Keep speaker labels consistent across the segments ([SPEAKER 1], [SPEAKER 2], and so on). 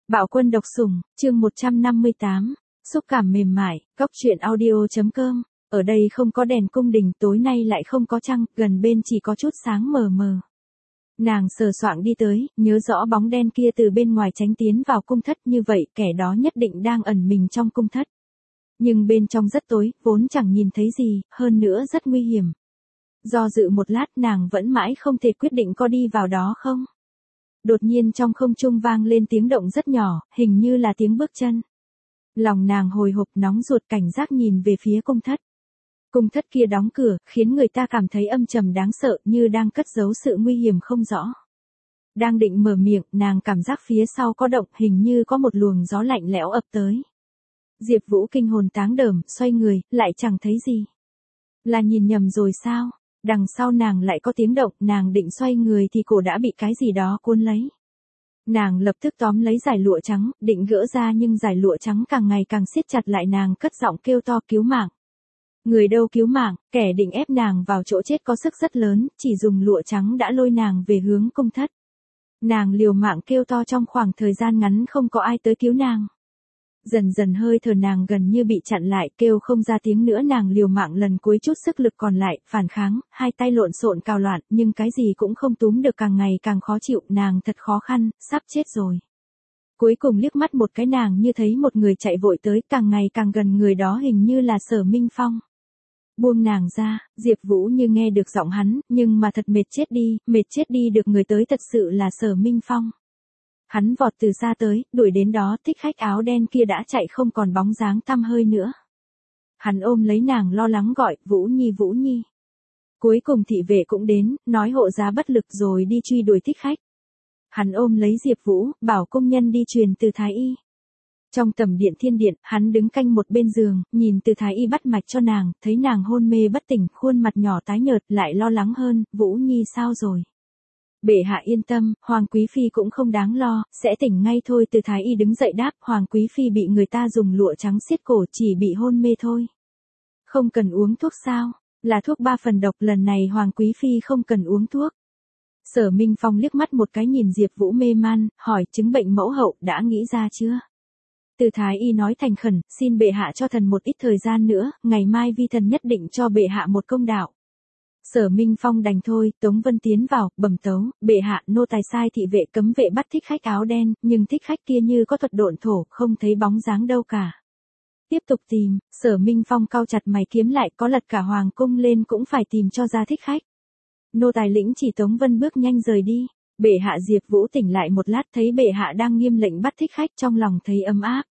[SPEAKER 1] Bạo quân độc sủng, chương 158, xúc cảm mềm mại, góc truyện audio.com, ở đây không có đèn cung đình, tối nay lại không có trăng, gần bên chỉ có chút sáng mờ mờ. Nàng sờ soạng đi tới, nhớ rõ bóng đen kia từ bên ngoài tránh tiến vào cung thất, như vậy kẻ đó nhất định đang ẩn mình trong cung thất. Nhưng bên trong rất tối, vốn chẳng nhìn thấy gì, hơn nữa rất nguy hiểm. Do dự một lát nàng vẫn mãi không thể quyết định có đi vào đó không. Đột nhiên trong không trung vang lên tiếng động rất nhỏ, hình như là tiếng bước chân. Lòng nàng hồi hộp nóng ruột, cảnh giác nhìn về phía cung thất. Cung thất kia đóng cửa, khiến người ta cảm thấy âm trầm đáng sợ, như đang cất giấu sự nguy hiểm không rõ. Đang định mở miệng, nàng cảm giác phía sau có động, hình như có một luồng gió lạnh lẽo ập tới. Diệp Vũ kinh hồn táng đờm, xoay người, lại chẳng thấy gì. Là nhìn nhầm rồi sao? Đằng sau nàng lại có tiếng động, nàng định xoay người thì cổ đã bị cái gì đó cuốn lấy. Nàng lập tức tóm lấy dải lụa trắng, định gỡ ra nhưng dải lụa trắng càng ngày càng siết chặt lại, nàng cất giọng kêu to cứu mạng. Người đâu cứu mạng, kẻ định ép nàng vào chỗ chết có sức rất lớn, chỉ dùng lụa trắng đã lôi nàng về hướng cung thất. Nàng liều mạng kêu to, trong khoảng thời gian ngắn không có ai tới cứu nàng. Dần dần hơi thở nàng gần như bị chặn lại, kêu không ra tiếng nữa, nàng liều mạng lần cuối chút sức lực còn lại, phản kháng, hai tay lộn xộn cào loạn, nhưng cái gì cũng không túm được, càng ngày càng khó chịu, nàng thật khó khăn, sắp chết rồi. Cuối cùng liếc mắt một cái nàng như thấy một người chạy vội tới, càng ngày càng gần, người đó hình như là Sở Minh Phong. Buông nàng ra, Diệp Vũ như nghe được giọng hắn, nhưng mà thật mệt chết đi được, người tới thật sự là Sở Minh Phong. Hắn vọt từ xa tới, đuổi đến đó, thích khách áo đen kia đã chạy không còn bóng dáng tăm hơi nữa. Hắn ôm lấy nàng lo lắng gọi, Vũ Nhi Vũ Nhi. Cuối cùng thị vệ cũng đến, nói hộ giá bất lực rồi đi truy đuổi thích khách. Hắn ôm lấy Diệp Vũ, bảo công nhân đi truyền từ Thái Y. Trong tầm điện thiên điện, hắn đứng canh một bên giường, nhìn từ Thái Y bắt mạch cho nàng, thấy nàng hôn mê bất tỉnh, khuôn mặt nhỏ tái nhợt, lại lo lắng hơn, Vũ Nhi sao rồi? Bệ hạ yên tâm, Hoàng Quý Phi cũng không đáng lo, sẽ tỉnh ngay thôi. Từ Thái Y đứng dậy đáp, Hoàng Quý Phi bị người ta dùng lụa trắng siết cổ, chỉ bị hôn mê thôi. Không cần uống thuốc sao? Là thuốc 3 phần độc, lần này Hoàng Quý Phi không cần uống thuốc. Sở Minh Phong liếc mắt một cái nhìn Diệp Vũ mê man, hỏi chứng bệnh mẫu hậu đã nghĩ ra chưa? Từ Thái Y nói thành khẩn, xin bệ hạ cho thần một ít thời gian nữa, ngày mai vi thần nhất định cho bệ hạ một công đạo. Sở Minh Phong đành thôi, Tống Vân tiến vào, bẩm tấu, bệ hạ, nô tài sai thị vệ cấm vệ bắt thích khách áo đen, nhưng thích khách kia như có thuật độn thổ, không thấy bóng dáng đâu cả. Tiếp tục tìm, Sở Minh Phong cau chặt mày, kiếm lại, có lật cả hoàng cung lên cũng phải tìm cho ra thích khách. Nô tài lĩnh chỉ. Tống Vân bước nhanh rời đi. Bệ hạ. Diệp Vũ tỉnh lại một lát thấy bệ hạ đang nghiêm lệnh bắt thích khách, trong lòng thấy ấm áp.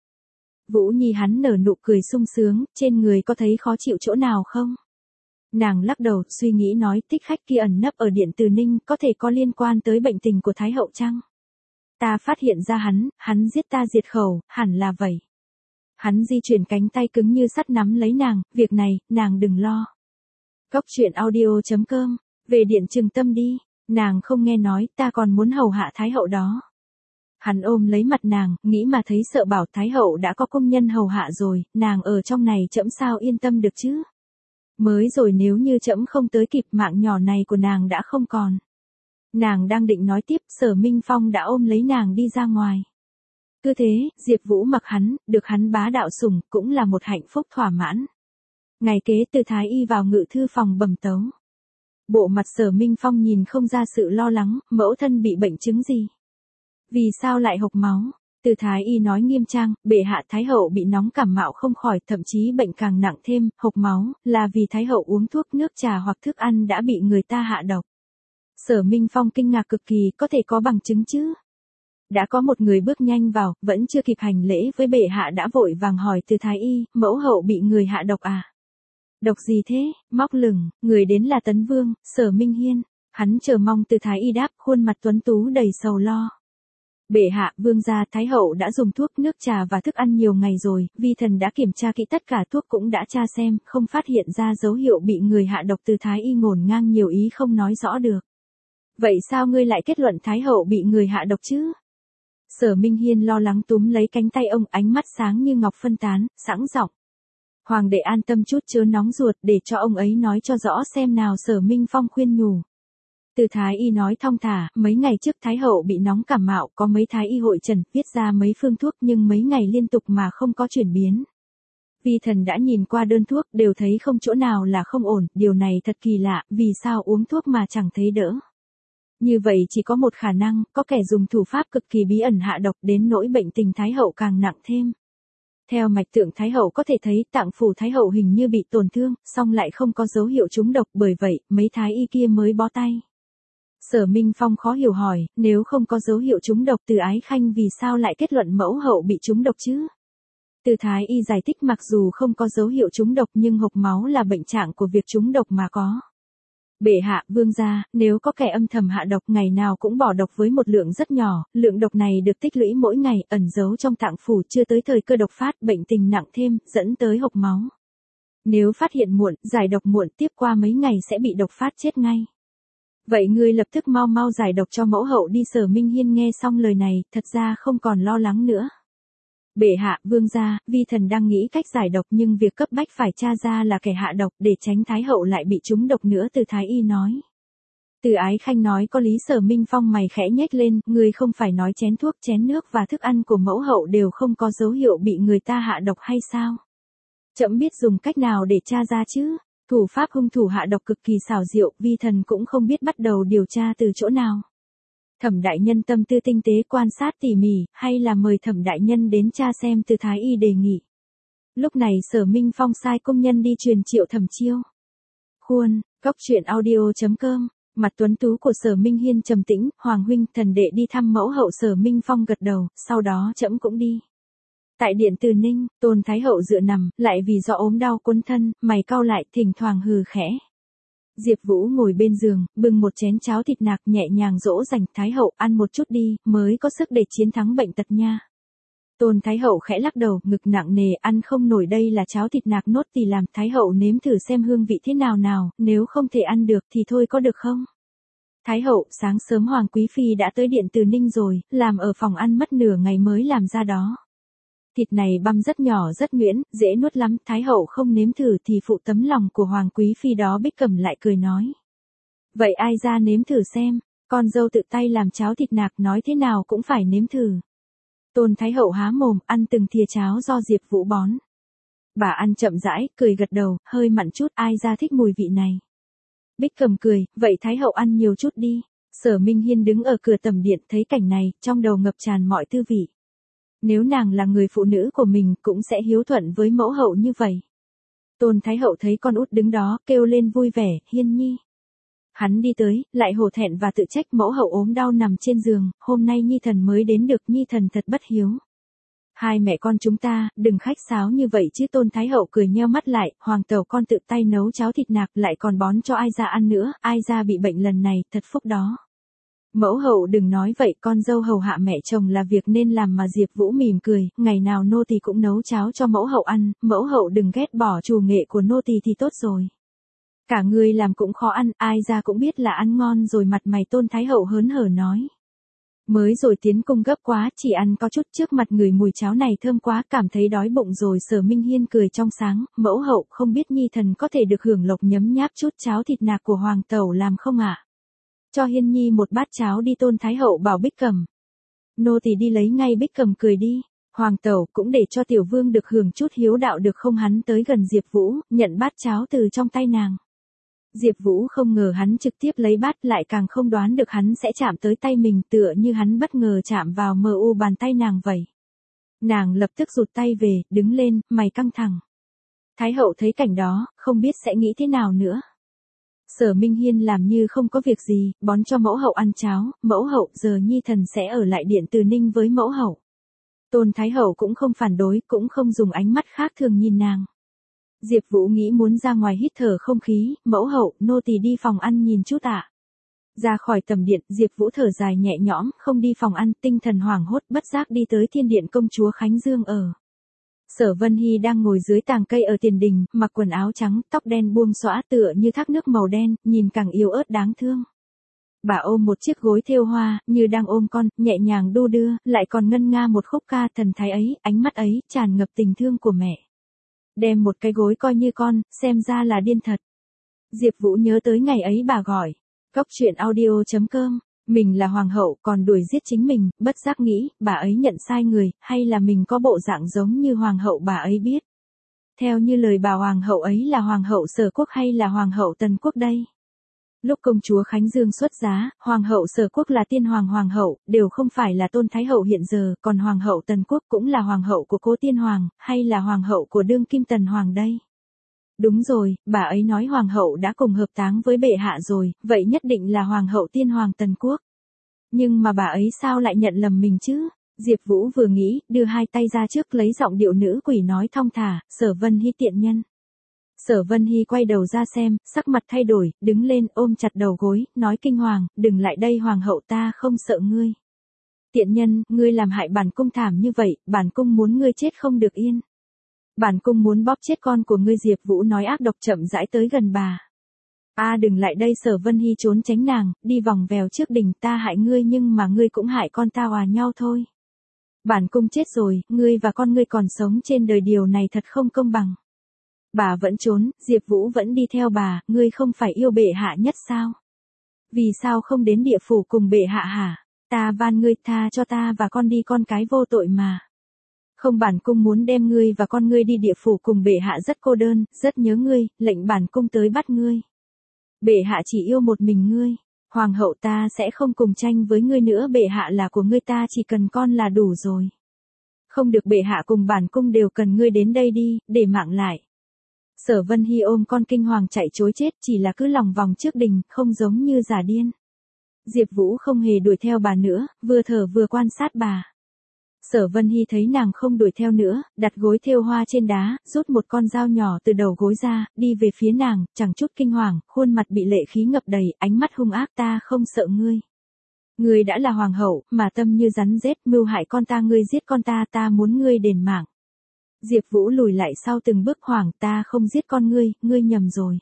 [SPEAKER 1] Vũ Nhi, hắn nở nụ cười sung sướng, trên người có thấy khó chịu chỗ nào không? Nàng lắc đầu, suy nghĩ nói, thích khách kia ẩn nấp ở điện Từ Ninh, có thể có liên quan tới bệnh tình của Thái hậu chăng? Ta phát hiện ra hắn giết ta diệt khẩu, hẳn là vậy. Hắn di chuyển cánh tay cứng như sắt nắm lấy nàng, việc này, nàng đừng lo. Góc truyện audio.com, về điện Trường Tâm đi, nàng không nghe nói, ta còn muốn hầu hạ Thái hậu đó. Hắn ôm lấy mặt nàng, nghĩ mà thấy sợ, bảo Thái hậu đã có công nhân hầu hạ rồi, nàng ở trong này trẫm sao yên tâm được chứ? Mới rồi nếu như trẫm không tới kịp, mạng nhỏ này của nàng đã không còn. Nàng đang định nói tiếp, Sở Minh Phong đã ôm lấy nàng đi ra ngoài. Cứ thế, Diệp Vũ mặc hắn, được hắn bá đạo sủng, cũng là một hạnh phúc thỏa mãn. Ngày kế, Từ Thái Y vào ngự thư phòng bẩm tấu. Bộ mặt Sở Minh Phong nhìn không ra sự lo lắng, mẫu thân bị bệnh chứng gì? Vì sao lại hộc máu? Từ Thái Y nói nghiêm trang, bệ hạ, Thái hậu bị nóng cảm mạo không khỏi, thậm chí bệnh càng nặng thêm, hộc máu, là vì Thái hậu uống thuốc, nước trà hoặc thức ăn đã bị người ta hạ độc. Sở Minh Phong kinh ngạc cực kỳ, có thể có bằng chứng chứ? Đã có một người bước nhanh vào, vẫn chưa kịp hành lễ với bệ hạ đã vội vàng hỏi Từ Thái Y, mẫu hậu bị người hạ độc à? Độc gì thế? Móc lửng, người đến là Tấn Vương, Sở Minh Hiên. Hắn chờ mong Từ Thái Y đáp, khuôn mặt tuấn tú đầy sầu lo. Bệ hạ, vương gia, Thái hậu đã dùng thuốc, nước trà và thức ăn nhiều ngày rồi, vi thần đã kiểm tra kỹ tất cả thuốc, cũng đã tra xem, không phát hiện ra dấu hiệu bị người hạ độc. Từ Thái Y ngổn ngang nhiều ý không nói rõ được. Vậy sao ngươi lại kết luận Thái hậu bị người hạ độc chứ? Sở Minh Hiên lo lắng túm lấy cánh tay ông, ánh mắt sáng như ngọc phân tán, sẵn giọng. Hoàng đệ an tâm chút, chớ nóng ruột, để cho ông ấy nói cho rõ xem nào. Sở Minh Phong khuyên nhủ. Từ thái y nói thong thả, mấy ngày trước thái hậu bị nóng cảm mạo, có mấy thái y hội trần, viết ra mấy phương thuốc nhưng mấy ngày liên tục mà không có chuyển biến. Vi thần đã nhìn qua đơn thuốc, đều thấy không chỗ nào là không ổn, điều này thật kỳ lạ, vì sao uống thuốc mà chẳng thấy đỡ. Như vậy chỉ có một khả năng, có kẻ dùng thủ pháp cực kỳ bí ẩn hạ độc đến nỗi bệnh tình thái hậu càng nặng thêm. Theo mạch tượng thái hậu có thể thấy tạng phủ thái hậu hình như bị tổn thương, song lại không có dấu hiệu trúng độc, bởi vậy, mấy thái y kia mới bó tay. Sở Minh Phong khó hiểu hỏi, nếu không có dấu hiệu trúng độc Từ Ái Khanh vì sao lại kết luận mẫu hậu bị trúng độc chứ? Từ thái y giải thích mặc dù không có dấu hiệu trúng độc nhưng hộc máu là bệnh trạng của việc trúng độc mà có. Bệ hạ, vương gia, nếu có kẻ âm thầm hạ độc ngày nào cũng bỏ độc với một lượng rất nhỏ, lượng độc này được tích lũy mỗi ngày, ẩn giấu trong tạng phủ chưa tới thời cơ độc phát, bệnh tình nặng thêm, dẫn tới hộc máu. Nếu phát hiện muộn, giải độc muộn, tiếp qua mấy ngày sẽ bị độc phát chết ngay. Vậy ngươi lập tức mau mau giải độc cho mẫu hậu đi. Sở Minh Hiên nghe xong lời này, thật ra không còn lo lắng nữa. Bệ hạ, vương gia, vi thần đang nghĩ cách giải độc nhưng việc cấp bách phải tra ra là kẻ hạ độc để tránh thái hậu lại bị trúng độc nữa. Từ thái y nói. Từ Ái Khanh nói có lý. Sở Minh Phong mày khẽ nhếch lên, ngươi không phải nói chén thuốc, chén nước và thức ăn của mẫu hậu đều không có dấu hiệu bị người ta hạ độc hay sao? Trẫm biết dùng cách nào để tra ra chứ? Thủ pháp hung thủ hạ độc cực kỳ xảo diệu, vi thần cũng không biết bắt đầu điều tra từ chỗ nào. Thẩm đại nhân tâm tư tinh tế quan sát tỉ mỉ, hay là mời Thẩm đại nhân đến tra xem. Từ thái y đề nghị. Lúc này Sở Minh Phong sai công nhân đi truyền Triệu Thẩm Chiêu. Khuôn, Cốc Truyện Audio.com. Mặt tuấn tú của Sở Minh Hiên trầm tĩnh, Hoàng huynh, thần đệ đi thăm mẫu hậu. Sở Minh Phong gật đầu, sau đó trẫm cũng đi. Tại điện Từ Ninh, Tôn Thái hậu dựa nằm, lại vì do ốm đau quấn thân, mày cau lại, thỉnh thoảng hừ khẽ. Diệp Vũ ngồi bên giường, bưng một chén cháo thịt nạc nhẹ nhàng dỗ dành. Thái hậu, ăn một chút đi, mới có sức để chiến thắng bệnh tật nha. Tôn Thái hậu khẽ lắc đầu, ngực nặng nề, ăn không nổi, đây là cháo thịt nạc nốt thì làm. Thái hậu nếm thử xem hương vị thế nào nào, nếu không thể ăn được thì thôi có được không? Thái hậu, sáng sớm Hoàng quý phi đã tới điện Từ Ninh rồi, làm ở phòng ăn mất nửa ngày mới làm ra đó. Thịt này băm rất nhỏ rất nhuyễn, dễ nuốt lắm. Thái hậu không nếm thử thì phụ tấm lòng của Hoàng quý phi đó. Bích Cẩm lại cười nói. Vậy ai ra nếm thử xem, con dâu tự tay làm cháo thịt nạc nói thế nào cũng phải nếm thử. Tôn Thái hậu há mồm, ăn từng thìa cháo do Diệp Vũ bón. Bà ăn chậm rãi, cười gật đầu, hơi mặn chút, ai ra thích mùi vị này. Bích Cẩm cười, vậy Thái hậu ăn nhiều chút đi. Sở Minh Hiên đứng ở cửa tầm điện thấy cảnh này, trong đầu ngập tràn mọi tư vị. Nếu nàng là người phụ nữ của mình cũng sẽ hiếu thuận với mẫu hậu như vậy. Tôn Thái hậu thấy con út đứng đó, kêu lên vui vẻ, Hiên nhi. Hắn đi tới, lại hổ thẹn và tự trách mẫu hậu ốm đau nằm trên giường, hôm nay Nhi thần mới đến được, Nhi thần thật bất hiếu. Hai mẹ con chúng ta, đừng khách sáo như vậy chứ. Tôn Thái hậu cười nheo mắt lại, Hoàng tẩu con tự tay nấu cháo thịt nạc lại còn bón cho ai ra ăn nữa, ai ra bị bệnh lần này, thật phúc đó. Mẫu hậu đừng nói vậy, con dâu hầu hạ mẹ chồng là việc nên làm mà. Diệp Vũ mỉm cười, ngày nào nô tỳ cũng nấu cháo cho mẫu hậu ăn, mẫu hậu đừng ghét bỏ chủ nghệ của nô tỳ thì tốt rồi. Cả người làm cũng khó ăn, ai ra cũng biết là ăn ngon rồi. Mặt mày Tôn Thái hậu hớn hở nói. Mới rồi tiến cung gấp quá, chỉ ăn có chút, trước mặt người mùi cháo này thơm quá, cảm thấy đói bụng rồi. Sở Minh Hiên cười trong sáng, mẫu hậu không biết Nhi thần có thể được hưởng lộc nhấm nháp chút cháo thịt nạc của Hoàng tẩu làm không ạ? Cho Hiên nhi một bát cháo đi. Tôn Thái hậu bảo Bích Cẩm. Nô tỳ đi lấy ngay. Bích Cẩm cười đi. Hoàng tẩu cũng để cho tiểu vương được hưởng chút hiếu đạo được không? Hắn tới gần Diệp Vũ, nhận bát cháo từ trong tay nàng. Diệp Vũ không ngờ hắn trực tiếp lấy bát, lại càng không đoán được hắn sẽ chạm tới tay mình, tựa như hắn bất ngờ chạm vào bàn tay nàng vậy. Nàng lập tức rụt tay về, đứng lên, mày căng thẳng. Thái hậu thấy cảnh đó, không biết sẽ nghĩ thế nào nữa. Sở Minh Hiên làm như không có việc gì, bón cho mẫu hậu ăn cháo. Mẫu hậu, giờ Nhi thần sẽ ở lại điện Từ Ninh với mẫu hậu. Tôn Thái hậu cũng không phản đối, cũng không dùng ánh mắt khác thường nhìn nàng. Diệp Vũ nghĩ muốn ra ngoài hít thở không khí, mẫu hậu, nô tỳ đi phòng ăn nhìn chút ạ. Ra khỏi tầm điện, Diệp Vũ thở dài nhẹ nhõm, không đi phòng ăn, tinh thần hoảng hốt, bất giác đi tới thiên điện công chúa Khánh Dương ở. Sở Vân Hy đang ngồi dưới tàng cây ở tiền đình, mặc quần áo trắng, tóc đen buông xõa tựa như thác nước màu đen, nhìn càng yếu ớt đáng thương. Bà ôm một chiếc gối thêu hoa, như đang ôm con, nhẹ nhàng đu đưa, lại còn ngân nga một khúc ca. Thần thái ấy, ánh mắt ấy, tràn ngập tình thương của mẹ. Đem một cái gối coi như con, xem ra là điên thật. Diệp Vũ nhớ tới ngày ấy bà gọi. Cóc truyện audio.com. Mình là hoàng hậu còn đuổi giết chính mình, bất giác nghĩ, bà ấy nhận sai người, hay là mình có bộ dạng giống như hoàng hậu bà ấy biết. Theo như lời bà hoàng hậu ấy là hoàng hậu Sở Quốc hay là hoàng hậu Tần Quốc đây? Lúc công chúa Khánh Dương xuất giá, hoàng hậu Sở Quốc là tiên hoàng hậu, đều không phải là Tôn Thái hậu hiện giờ, còn hoàng hậu Tần Quốc cũng là hoàng hậu của cố tiên hoàng, hay là hoàng hậu của đương kim Tần hoàng đây? Đúng rồi, bà ấy nói hoàng hậu đã cùng hợp táng với bệ hạ rồi, vậy nhất định là hoàng hậu tiên hoàng Tần Quốc. Nhưng mà bà ấy sao lại nhận lầm mình chứ? Diệp Vũ vừa nghĩ, đưa hai tay ra trước lấy giọng điệu nữ quỷ nói thong thả, Sở Vân Hy tiện nhân. Sở Vân Hy quay đầu ra xem, sắc mặt thay đổi, đứng lên ôm chặt đầu gối, nói kinh hoàng, đừng lại đây hoàng hậu ta không sợ ngươi. Tiện nhân, ngươi làm hại bản cung thảm như vậy, bản cung muốn ngươi chết không được yên. Bản cung muốn bóp chết con của ngươi. Diệp Vũ nói ác độc chậm rãi tới gần bà. Đừng lại đây. Sở Vân Hy trốn tránh nàng, đi vòng vèo trước đình. Ta hại ngươi nhưng mà ngươi cũng hại con ta hòa nhau thôi. Bản cung chết rồi, ngươi và con ngươi còn sống trên đời, điều này thật không công bằng. Bà vẫn trốn, Diệp Vũ vẫn đi theo bà, ngươi không phải yêu bệ hạ nhất sao? Vì sao không đến địa phủ cùng bệ hạ hả? Ta van ngươi tha cho ta và con đi, con cái vô tội mà. Không, bản cung muốn đem ngươi và con ngươi đi địa phủ cùng bệ hạ, rất cô đơn, rất nhớ ngươi, lệnh bản cung tới bắt ngươi. Bệ hạ chỉ yêu một mình ngươi, hoàng hậu ta sẽ không cùng tranh với ngươi nữa, bệ hạ là của ngươi, ta chỉ cần con là đủ rồi. Không được, bệ hạ cùng bản cung đều cần ngươi, đến đây đi, để mạng lại. Sở Vân Hy ôm con kinh hoàng chạy trối chết, chỉ là cứ lòng vòng trước đình, không giống như giả điên. Diệp Vũ không hề đuổi theo bà nữa, vừa thở vừa quan sát bà. Sở Vân Hy thấy nàng không đuổi theo nữa, đặt gối thêu hoa trên đá, rút một con dao nhỏ từ đầu gối ra, đi về phía nàng, chẳng chút kinh hoàng, khuôn mặt bị lệ khí ngập đầy, ánh mắt hung ác. Ta không sợ ngươi. Ngươi đã là hoàng hậu, mà tâm như rắn rết, mưu hại con ta, ngươi giết con ta, ta muốn ngươi đền mạng. Diệp Vũ lùi lại sau từng bước, hoàng, ta không giết con ngươi, ngươi nhầm rồi.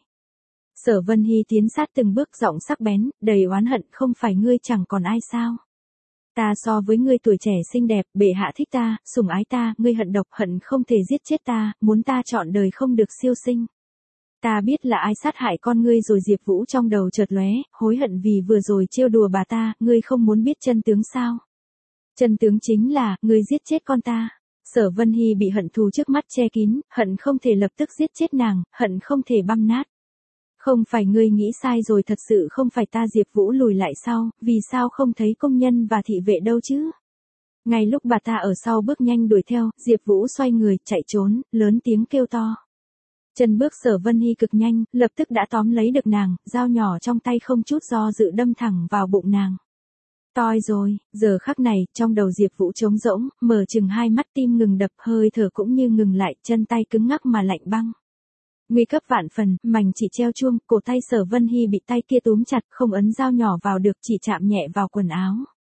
[SPEAKER 1] Sở Vân Hy tiến sát từng bước, giọng sắc bén, đầy oán hận, không phải ngươi chẳng còn ai sao? Ta so với ngươi tuổi trẻ xinh đẹp, bệ hạ thích ta, sủng ái ta, ngươi hận độc, hận không thể giết chết ta, muốn ta trọn đời không được siêu sinh. Ta biết là ai sát hại con ngươi rồi. Diệp Vũ trong đầu chợt lóe, hối hận vì vừa rồi trêu đùa bà ta, ngươi không muốn biết chân tướng sao? Chân tướng chính là, ngươi giết chết con ta. Sở Vân Hy bị hận thù trước mắt che kín, hận không thể lập tức giết chết nàng, hận không thể băm nát. Không phải, ngươi nghĩ sai rồi, thật sự không phải ta. Diệp Vũ lùi lại sau, vì sao không thấy công nhân và thị vệ đâu chứ? Ngay lúc bà ta ở sau bước nhanh đuổi theo, Diệp Vũ xoay người, chạy trốn, lớn tiếng kêu to. Chân bước Sở Vân Hy cực nhanh, lập tức đã tóm lấy được nàng, dao nhỏ trong tay không chút do dự đâm thẳng vào bụng nàng. Toi rồi, giờ khắc này, trong đầu Diệp Vũ trống rỗng, mở chừng hai mắt, tim ngừng đập, hơi thở cũng như ngừng lại, chân tay cứng ngắc mà lạnh băng. Nguy cấp vạn phần, mảnh chỉ treo chuông, cổ tay Sở Vân Hy bị tay kia túm chặt, không ấn dao nhỏ vào được, chỉ chạm nhẹ vào quần áo.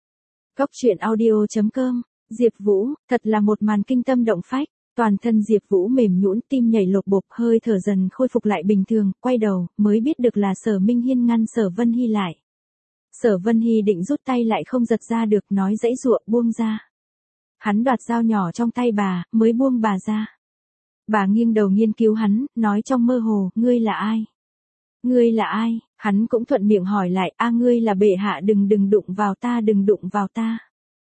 [SPEAKER 1] Cóc truyện audio.com. Diệp Vũ, thật là một màn kinh tâm động phách. Toàn thân Diệp Vũ mềm nhũn, tim nhảy lột bột, hơi thở dần khôi phục lại bình thường, quay đầu, mới biết được là Sở Minh Hiên ngăn Sở Vân Hy lại. Sở Vân Hy định rút tay lại không giật ra được, nói giãy giụa, buông ra. Hắn đoạt dao nhỏ trong tay bà, mới buông bà ra. Bà nghiêng đầu nghiên cứu hắn, nói trong mơ hồ, ngươi là ai? Ngươi là ai? Hắn cũng thuận miệng hỏi lại, ngươi là bệ hạ, đừng đụng vào ta, đừng đụng vào ta.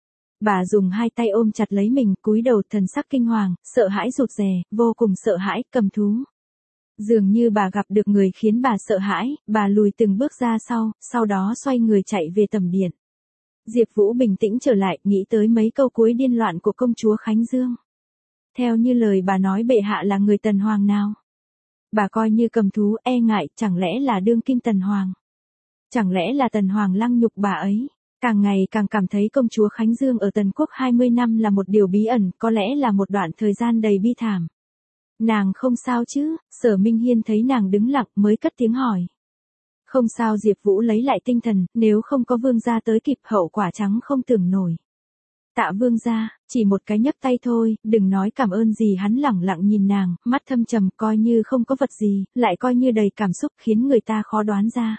[SPEAKER 1] Bà dùng hai tay ôm chặt lấy mình, cúi đầu, thần sắc kinh hoàng, sợ hãi rụt rè, vô cùng sợ hãi, cầm thú. Dường như bà gặp được người khiến bà sợ hãi, bà lùi từng bước ra sau đó xoay người chạy về tầm điện. Diệp Vũ bình tĩnh trở lại, nghĩ tới mấy câu cuối điên loạn của công chúa Khánh Dương. Theo như lời bà nói, bệ hạ là người Tần Hoàng nào? Bà coi như cầm thú, e ngại, chẳng lẽ là đương kim Tần Hoàng? Chẳng lẽ là Tần Hoàng lăng nhục bà ấy? Càng ngày càng cảm thấy công chúa Khánh Dương ở Tần Quốc 20 năm là một điều bí ẩn, có lẽ là một đoạn thời gian đầy bi thảm. Nàng không sao chứ? Sở Minh Hiên thấy nàng đứng lặng mới cất tiếng hỏi. Không sao. Diệp Vũ lấy lại tinh thần, nếu không có vương gia tới kịp, hậu quả trắng không tưởng nổi. Tạ vương gia, chỉ một cái nhấc tay thôi, đừng nói cảm ơn gì. Hắn lẳng lặng nhìn nàng, mắt thâm trầm, coi như không có vật gì, lại coi như đầy cảm xúc, khiến người ta khó đoán ra.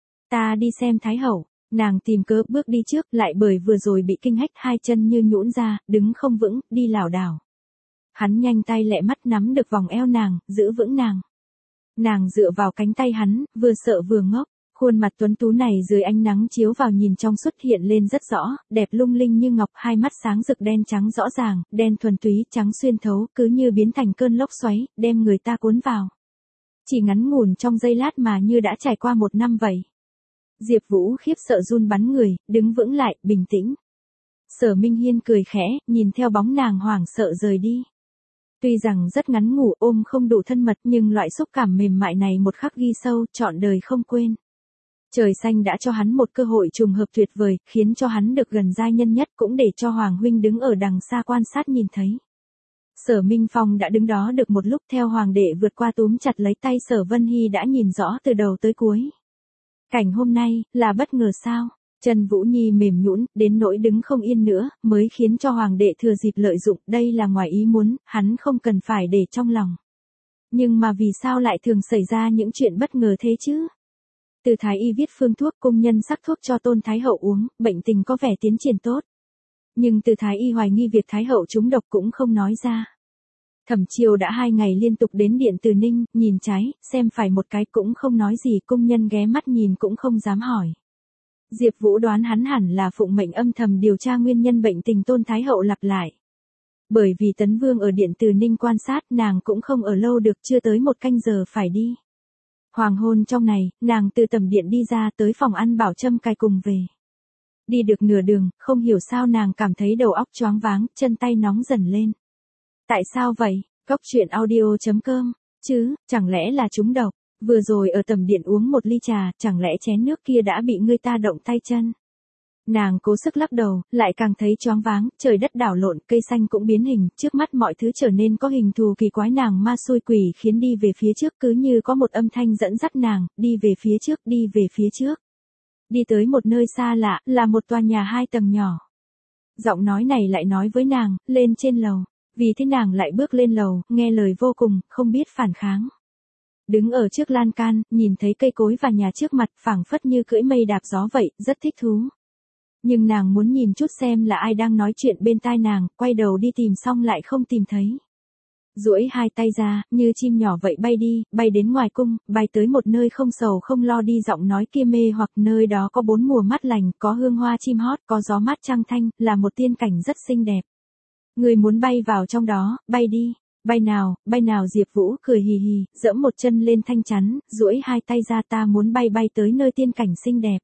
[SPEAKER 1] Ta đi xem Thái hậu. Nàng tìm cớ bước đi trước, lại bởi vừa rồi bị kinh hách, hai chân như nhũn ra, đứng không vững, đi lảo đảo. Hắn nhanh tay lẹ mắt nắm được vòng eo nàng, giữ vững nàng. Nàng dựa vào cánh tay hắn, vừa sợ vừa ngốc. Khuôn mặt tuấn tú này dưới ánh nắng chiếu vào nhìn trong suốt hiện lên rất rõ, đẹp lung linh như ngọc, hai mắt sáng rực đen trắng rõ ràng, đen thuần túy, trắng xuyên thấu, cứ như biến thành cơn lốc xoáy, đem người ta cuốn vào. Chỉ ngắn ngủn trong giây lát mà như đã trải qua 1 năm vậy. Diệp Vũ khiếp sợ run bắn người, đứng vững lại, bình tĩnh. Sở Minh Hiên cười khẽ, nhìn theo bóng nàng hoảng sợ rời đi. Tuy rằng rất ngắn ngủ, ôm không đủ thân mật, nhưng loại xúc cảm mềm mại này một khắc ghi sâu, trọn đời không quên. Trời xanh đã cho hắn một cơ hội trùng hợp tuyệt vời, khiến cho hắn được gần giai nhân nhất, cũng để cho Hoàng huynh đứng ở đằng xa quan sát nhìn thấy. Sở Minh Phong đã đứng đó được một lúc, theo hoàng đệ vượt qua túm chặt lấy tay Sở Vân Hy đã nhìn rõ từ đầu tới cuối. Cảnh hôm nay, là bất ngờ sao? Trần Vũ Nhi mềm nhũn, đến nỗi đứng không yên nữa, mới khiến cho hoàng đệ thừa dịp lợi dụng, đây là ngoài ý muốn, hắn không cần phải để trong lòng. Nhưng mà vì sao lại thường xảy ra những chuyện bất ngờ thế chứ? Từ Thái Y viết phương thuốc, cung nhân sắc thuốc cho Tôn Thái Hậu uống, bệnh tình có vẻ tiến triển tốt. Nhưng Từ Thái Y hoài nghi việc Thái Hậu trúng độc cũng không nói ra. Thẩm Chiêu đã 2 ngày liên tục đến điện Từ Ninh, nhìn trái, xem phải một cái cũng không nói gì, cung nhân ghé mắt nhìn cũng không dám hỏi. Diệp Vũ đoán hắn hẳn là phụng mệnh âm thầm điều tra nguyên nhân bệnh tình Tôn Thái Hậu lặp lại. Bởi vì Tấn Vương ở điện Từ Ninh quan sát, nàng cũng không ở lâu được, chưa tới 1 canh giờ phải đi. Hoàng hôn trong này, nàng từ tầm điện đi ra tới phòng ăn bảo Trâm cai cùng về. Đi được nửa đường, không hiểu sao nàng cảm thấy đầu óc choáng váng, chân tay nóng dần lên. Tại sao vậy? Coctruyện.audio.com Chứ, chẳng lẽ là trúng độc? Vừa rồi ở tầm điện uống một ly trà, chẳng lẽ chén nước kia đã bị người ta động tay chân? Nàng cố sức lắc đầu, lại càng thấy choáng váng, trời đất đảo lộn, cây xanh cũng biến hình, trước mắt mọi thứ trở nên có hình thù kỳ quái, nàng ma xui quỷ khiến đi về phía trước, cứ như có một âm thanh dẫn dắt nàng, đi về phía trước, đi về phía trước. Đi tới một nơi xa lạ, là một tòa nhà 2 tầng nhỏ. Giọng nói này lại nói với nàng, lên trên lầu. Vì thế nàng lại bước lên lầu, nghe lời vô cùng, không biết phản kháng. Đứng ở trước lan can, nhìn thấy cây cối và nhà trước mặt, phảng phất như cưỡi mây đạp gió vậy, rất thích thú. Nhưng nàng muốn nhìn chút xem là ai đang nói chuyện bên tai nàng, quay đầu đi tìm xong lại không tìm thấy. Duỗi 2 tay ra, như chim nhỏ vậy bay đi, bay đến ngoài cung, bay tới một nơi không sầu không lo, đi giọng nói kia mê hoặc, nơi đó có 4 mùa mát lành, có hương hoa chim hót, có gió mát trăng thanh, là một tiên cảnh rất xinh đẹp. Người muốn bay vào trong đó, bay đi. Bay nào Diệp Vũ cười hì hì, giẫm một chân lên thanh chắn, duỗi 2 tay ra, ta muốn bay tới nơi tiên cảnh xinh đẹp.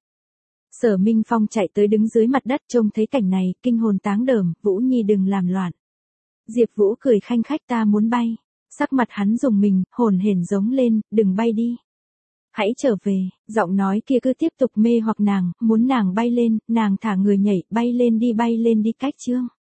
[SPEAKER 1] Sở Minh Phong chạy tới đứng dưới mặt đất trông thấy cảnh này, kinh hồn táng đờm, Vũ Nhi đừng làm loạn. Diệp Vũ cười khanh khách, ta muốn bay. Sắc mặt hắn rùng mình, hồn hển giống lên, đừng bay đi. Hãy trở về, giọng nói kia cứ tiếp tục mê hoặc nàng, muốn nàng bay lên, nàng thả người nhảy, bay lên đi cách chương.